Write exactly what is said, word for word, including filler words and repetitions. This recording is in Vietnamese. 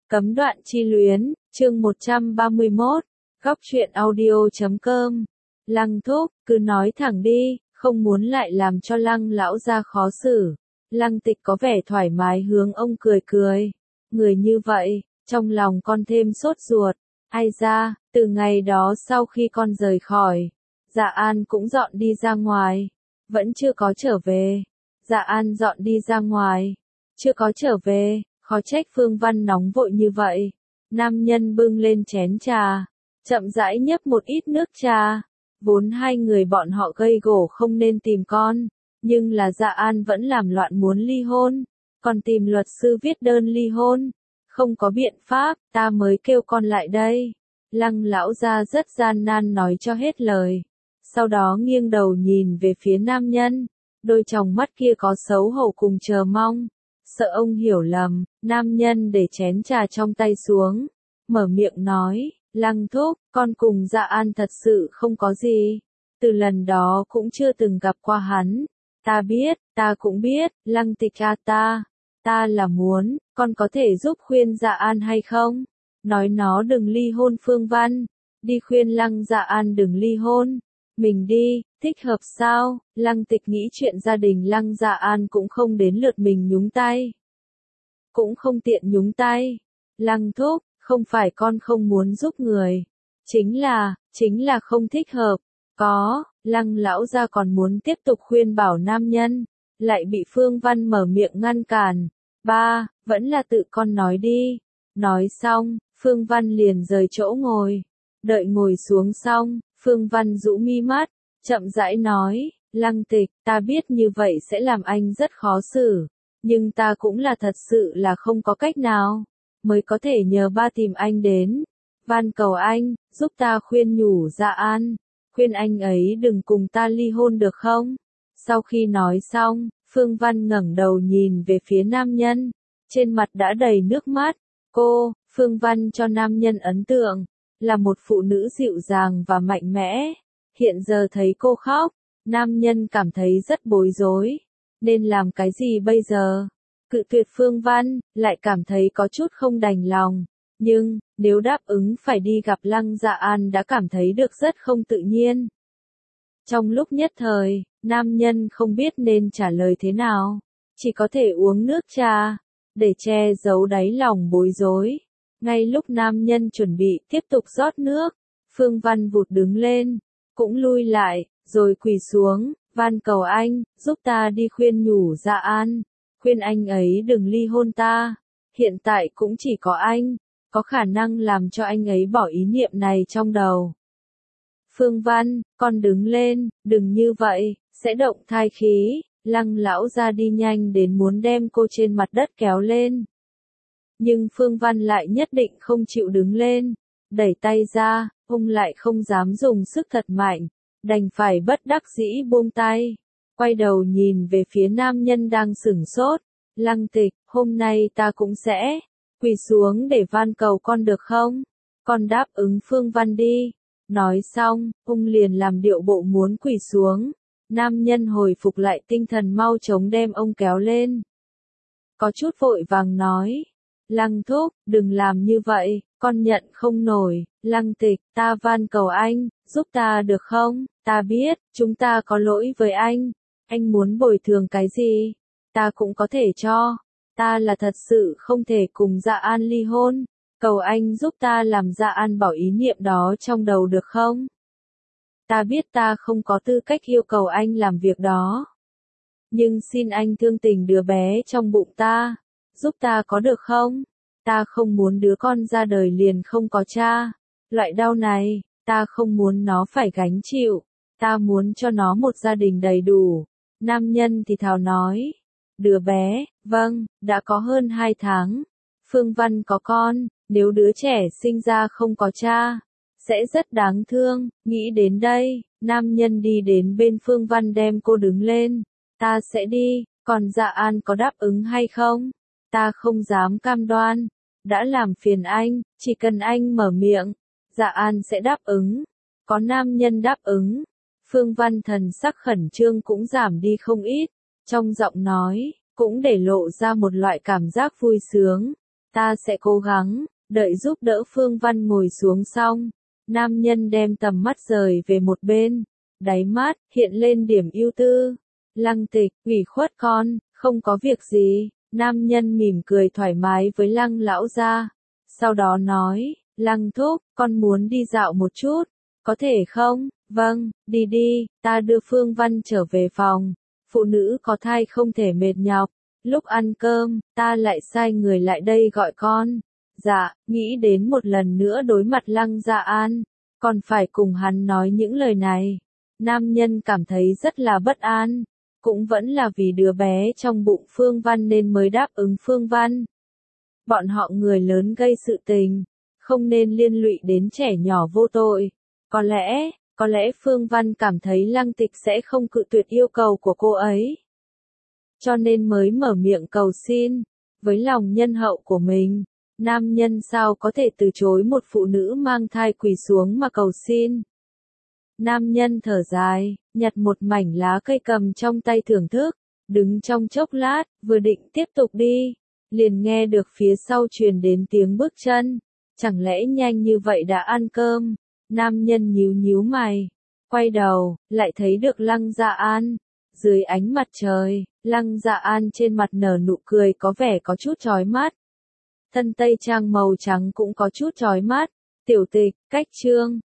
Cấm đoạn chi luyến, chương một trăm ba mươi mốt, góc truyện audio chấm com. Lăng Thúc, cứ nói thẳng đi, không muốn lại làm cho Lăng lão gia khó xử. Lăng Tịch có vẻ thoải mái hướng ông cười cười. Người như vậy, trong lòng con thêm sốt ruột. Ai ra, từ ngày đó sau khi con rời khỏi, Dạ An cũng dọn đi ra ngoài. Vẫn chưa có trở về. Dạ An dọn đi ra ngoài. Chưa có trở về. Khó trách Phương Văn nóng vội như vậy. Nam nhân bưng lên chén trà, chậm rãi nhấp một ít nước trà. Vốn hai người bọn họ gây gổ không nên tìm con, nhưng là Dạ An vẫn làm loạn muốn ly hôn, còn tìm luật sư viết đơn ly hôn. Không có biện pháp, ta mới kêu con lại đây. Lăng lão gia rất gian nan nói cho hết lời. Sau đó nghiêng đầu nhìn về phía nam nhân, đôi tròng mắt kia có xấu hổ cùng chờ mong. Sợ ông hiểu lầm, nam nhân để chén trà trong tay xuống, mở miệng nói, Lăng Thúc, con cùng Dạ An thật sự không có gì. Từ lần đó cũng chưa từng gặp qua hắn. Ta biết, ta cũng biết, Lăng Tịch à ta. Ta là muốn, con có thể giúp khuyên Dạ An hay không? Nói nó đừng ly hôn Phương Văn. Đi khuyên Lăng Dạ An đừng ly hôn. Mình đi, thích hợp sao? Lăng Tịch nghĩ chuyện gia đình Lăng Dạ An cũng không đến lượt mình nhúng tay. Cũng không tiện nhúng tay. Lăng Thúc, không phải con không muốn giúp người. Chính là, chính là không thích hợp. Có, Lăng lão gia còn muốn tiếp tục khuyên bảo nam nhân, lại bị Phương Văn mở miệng ngăn cản. Ba, vẫn là tự con nói đi. Nói xong, Phương Văn liền rời chỗ ngồi. Đợi ngồi xuống xong, Phương Văn rũ mi mắt, chậm rãi nói, Lăng Tịch, ta biết như vậy sẽ làm anh rất khó xử, nhưng ta cũng là thật sự là không có cách nào, mới có thể nhờ ba tìm anh đến. Van cầu anh, giúp ta khuyên nhủ Dạ An, khuyên anh ấy đừng cùng ta ly hôn được không? Sau khi nói xong, Phương Văn ngẩng đầu nhìn về phía nam nhân, trên mặt đã đầy nước mắt. Cô, Phương Văn cho nam nhân ấn tượng là một phụ nữ dịu dàng và mạnh mẽ. Hiện giờ thấy cô khóc, nam nhân cảm thấy rất bối rối. Nên làm cái gì bây giờ? Cự tuyệt Phương Văn, lại cảm thấy có chút không đành lòng. Nhưng, nếu đáp ứng phải đi gặp Lăng Dạ An đã cảm thấy được rất không tự nhiên. Trong lúc nhất thời, nam nhân không biết nên trả lời thế nào. Chỉ có thể uống nước trà, để che giấu đáy lòng bối rối. Ngay lúc nam nhân chuẩn bị tiếp tục rót nước, Phương Văn vụt đứng lên, cũng lui lại, rồi quỳ xuống, van cầu anh, giúp ta đi khuyên nhủ Dạ An, khuyên anh ấy đừng ly hôn ta. Hiện tại cũng chỉ có anh, có khả năng làm cho anh ấy bỏ ý niệm này trong đầu. Phương Văn, con đứng lên, đừng như vậy, sẽ động thai khí. Lăng lão ra đi nhanh đến muốn đem cô trên mặt đất kéo lên. Nhưng Phương Văn lại nhất định không chịu đứng lên, đẩy tay ra, ông lại không dám dùng sức thật mạnh, đành phải bất đắc dĩ buông tay, quay đầu nhìn về phía nam nhân đang sửng sốt. Lăng Tịch, hôm nay ta cũng sẽ quỳ xuống để van cầu con được không? Con đáp ứng Phương Văn đi. Nói xong, ông liền làm điệu bộ muốn quỳ xuống. Nam nhân hồi phục lại tinh thần mau chóng đem ông kéo lên. Có chút vội vàng nói, Lăng Thúc, đừng làm như vậy, con nhận không nổi. Lăng Tịch, ta van cầu anh, giúp ta được không? Ta biết, chúng ta có lỗi với anh. Anh muốn bồi thường cái gì? Ta cũng có thể cho. Ta là thật sự không thể cùng Dạ An ly hôn. Cầu anh giúp ta làm Dạ An bỏ ý niệm đó trong đầu được không? Ta biết ta không có tư cách yêu cầu anh làm việc đó. Nhưng xin anh thương tình đứa bé trong bụng ta. Giúp ta có được không? Ta không muốn đứa con ra đời liền không có cha. Loại đau này, ta không muốn nó phải gánh chịu. Ta muốn cho nó một gia đình đầy đủ. Nam nhân thì thào nói. Đứa bé, vâng, đã có hơn hai tháng. Phương Văn có con, nếu đứa trẻ sinh ra không có cha, sẽ rất đáng thương. Nghĩ đến đây, nam nhân đi đến bên Phương Văn đem cô đứng lên. Ta sẽ đi, còn Dạ An có đáp ứng hay không? Ta không dám cam đoan. Đã làm phiền anh, chỉ cần anh mở miệng, Dạ An sẽ đáp ứng. Có nam nhân đáp ứng. Phương Văn thần sắc khẩn trương cũng giảm đi không ít. Trong giọng nói, cũng để lộ ra một loại cảm giác vui sướng. Ta sẽ cố gắng. Đợi giúp đỡ Phương Văn ngồi xuống xong, nam nhân đem tầm mắt rời về một bên, đáy mắt hiện lên điểm ưu tư. Lăng Tịch, ủy khuất con, không có việc gì. Nam nhân mỉm cười thoải mái với Lăng lão gia, sau đó nói, Lăng thúc, con muốn đi dạo một chút, có thể không? Vâng, đi đi, ta đưa Phương Văn trở về phòng. Phụ nữ có thai không thể mệt nhọc. Lúc ăn cơm, ta lại sai người lại đây gọi con. Dạ, nghĩ đến một lần nữa đối mặt Lăng Dạ An, còn phải cùng hắn nói những lời này. Nam nhân cảm thấy rất là bất an, cũng vẫn là vì đứa bé trong bụng Phương Văn nên mới đáp ứng Phương Văn. Bọn họ người lớn gây sự tình, không nên liên lụy đến trẻ nhỏ vô tội. Có lẽ, có lẽ Phương Văn cảm thấy Lăng Tịch sẽ không cự tuyệt yêu cầu của cô ấy, cho nên mới mở miệng cầu xin. Với lòng nhân hậu của mình, nam nhân sao có thể từ chối một phụ nữ mang thai quỳ xuống mà cầu xin. Nam nhân thở dài, nhặt một mảnh lá cây cầm trong tay thưởng thức, đứng trong chốc lát, vừa định tiếp tục đi, liền nghe được phía sau truyền đến tiếng bước chân. Chẳng lẽ nhanh như vậy đã ăn cơm? Nam nhân nhíu nhíu mày, quay đầu, lại thấy được Lăng Dạ An. Dưới ánh mặt trời, Lăng Dạ An trên mặt nở nụ cười có vẻ có chút chói mắt. Thân tây trang màu trắng cũng có chút chói mắt. Tiểu Tịch, cách chương